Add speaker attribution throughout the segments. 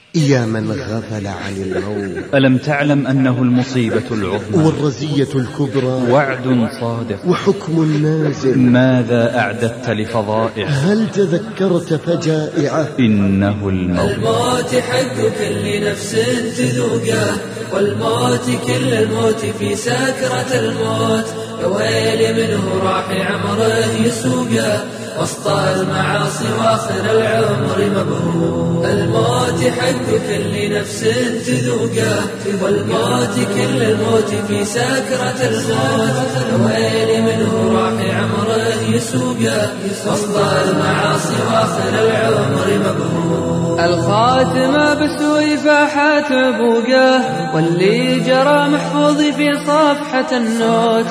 Speaker 1: يا من غفل عن الموت،
Speaker 2: ألم تعلم أنه المصيبة العظمى
Speaker 1: والرزية الكبرى،
Speaker 2: وعد صادق
Speaker 1: وحكم نازل.
Speaker 2: ماذا أعددت لفضائح؟
Speaker 1: هل تذكرت فجائعه؟
Speaker 2: إنه الموت.
Speaker 3: الموت حق كل نفس تذوقه، والموت كل الموت في سكرة الموت. يا ويلي منه راح عمره يسوقه، وسط المعاصي واخر العمر مبهور. الموت حق كل نفس تذوقه، والموت كل الموت في سكرة الموت. يا ويلي منه راح عمره يسوقه، وسط المعاصي واخر العمر مبهور. الخاتمة بسوء فاحت عبوقه، واللي جرى محفوظ في صفحة النوت.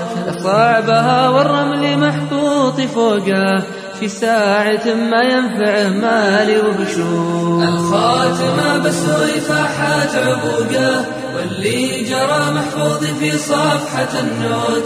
Speaker 3: صعبها والرمل محطوط فوقه، في ساعة ما ينفع مالي وبشور. الخاتمة بسوء فاحت عبوقه، واللي جرى محفوظ في صفحة النوت.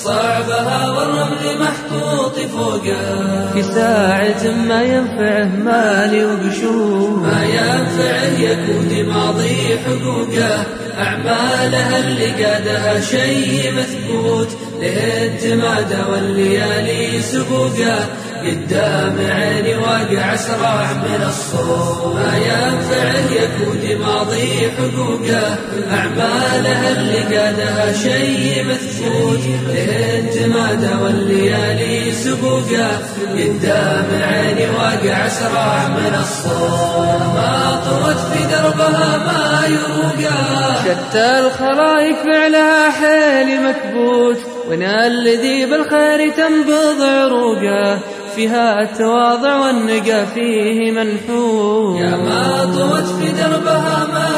Speaker 3: صعبها والرمل محطوط فوقه، في ساعة ما ينفعه مالي وبشور. ما ينفعه يكون ماضي حقوقه، أعمالها اللي قادها شيء مثبوت. له انتماده والليالي سبوقه، قدام عيني واقع اسرع من الصوت. ما ينفعه يكون ماضي حقوقه، أعمالها اللي قادها شيء مثبوت. له انتماده والليالي سبوقه، قدام عيني واقع اسرع من الصوت. ما طرت في دربها ما يروقه، شتى الخلايق فعلها حيل مكبوت. وانا الذي بالخير تنبض عروقه، فيها التواضع والنقى فيه منحوت. يا ما طوت في دربها ما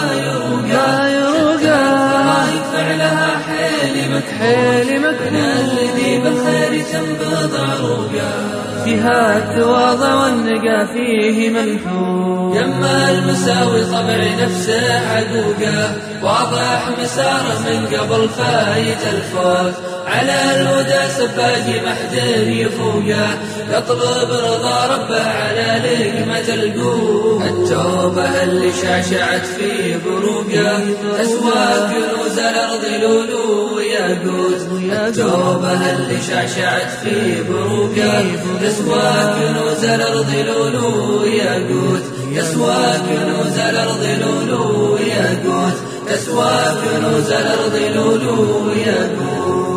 Speaker 3: يروقه، فعلها حيل مكبوت. وانا الذي بالخير تنبض عروقه، فيها التواضع والنقى فيه منحوت. يما المساوي طبع نفسه عقوقه، واضح مساره من قبل فايت الفوت. على الهدى سباقي محد يفوقه، يطلب رضا ربه على لقمة القوت. التوبة اللي شعشعت في بروقه، تسوى كنوز الأرض لولو وياقوت. التوبة اللي شعشعت في بروقه، تسوى كنوز الأرض لولو وياقوت. تسوى كنوز الأرض لولو وياقوت. تسوى كنوز الأرض لولو وياقوت.